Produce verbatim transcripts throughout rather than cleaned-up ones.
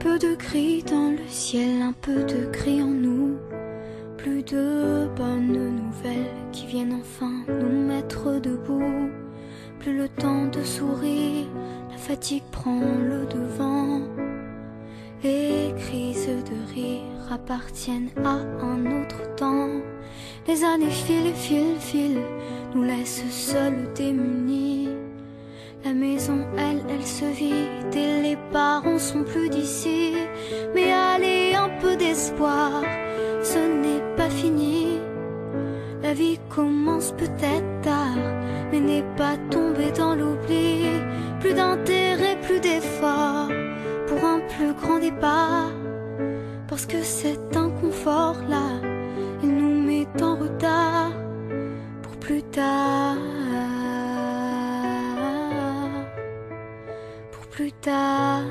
peu de gris dans le ciel, un peu de gris en nous. Plus de bonnes nouvelles qui viennent enfin nous mettre debout. Plus le temps de sourire, la fatigue prend le devant. Les crises de rire appartiennent à un autre temps. Les années filent et filent, filent, nous laissent seuls démunis. La maison, elle, elle se vide et les parents sont plus d'ici. Mais allez, un peu d'espoir, ce n'est pas fini. La vie commence peut-être tard, mais n'est pas tombée dans l'oubli. Plus d'intérêt, plus d'effort pour un plus grand départ. Parce que cet inconfort-là, il nous met en retard pour plus tard. Pour plus tard.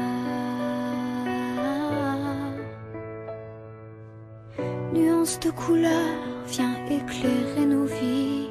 Nuance de couleur vient éclairer nos vies.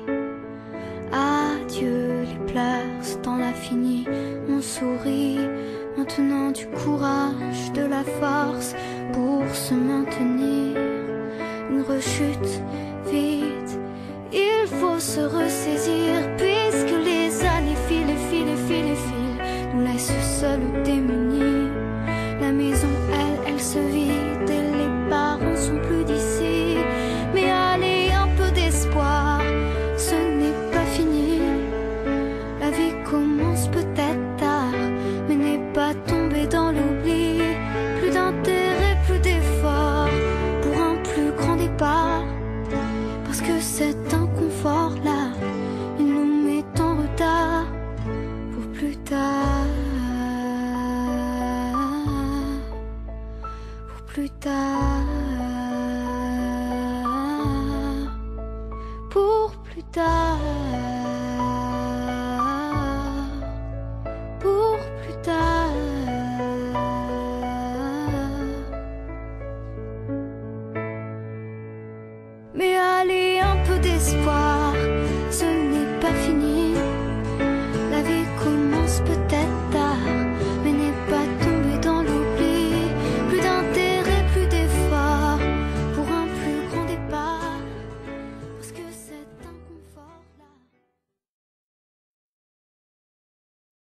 Adieu les pleurs, ce temps-là fini. On sourit maintenant du courage, de la force pour se maintenir. Une rechute vite, il faut se ressaisir. Puisque les années filent et filent et filent et filent, nous laissent seuls démunis. La maison, elle, elle se vide et les parents sont plus d'ici. Mais allez, un peu d'espoir, ce n'est pas fini. La vie commence peut-être tard, mais n'est pas tombée dans l'oubli. Plus d'intérêt, plus d'effort pour un plus grand départ. Parce que cet inconfort-là, il nous met en retard pour plus tard. Pour plus tard. Pour plus tard.